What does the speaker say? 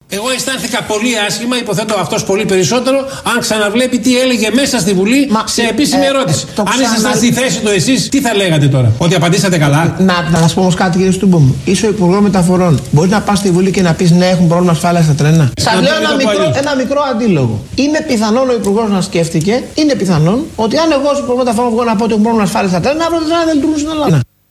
Εγώ αισθάνθηκα πολύ άσχημα, υποθέτω αυτός πολύ περισσότερο, αν ξαναβλέπει τι έλεγε μέσα στη Βουλή σε επίσημη ερώτηση. Αν ήσασταν στη θέση του εσείς, τι θα λέγατε τώρα? Ότι απαντήσατε καλά? Να σας πω όμως κάτι, κύριε Στούμπομ. Είσαι ο Υπουργός Μεταφορών. Μπορείς να πας στη Βουλή και να πεις ναι, έχουν πρόβλημα ασφάλειας στα τρένα? Σας λέω ένα μικρό αντίλογο. Είναι πιθανόν ο Υπουργός να σκέφτηκε, είναι πιθανόν ότι αν εγώ ως Υπουργός Μεταφορών βγω να πω ότι έχουν πρόβλημα ασφάλειας στα τρένα, αύριο τα τρένα δεν λειτουργούν στην Ελλάδα.